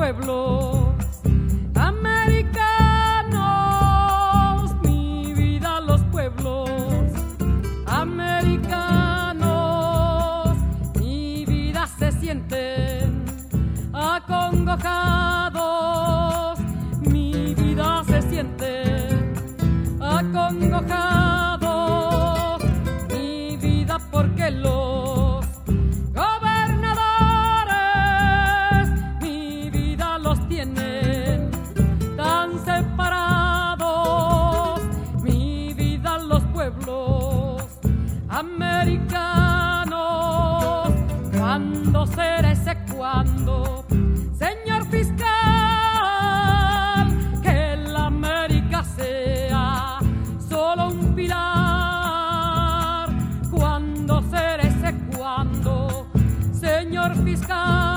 pueblos americanos, mi vida los pueblos americanos, mi vida se sienten acongojados, mi vida se sienten acongojados, mi vida porque los gobernadores mi vida los tienen tan separados, mi vida los pueblos americanos. ¿Cuándo será ese cuándo, señor fiscal, que la América sea solo un pilar? ¿Cuándo será ese cuándo, señor fiscal?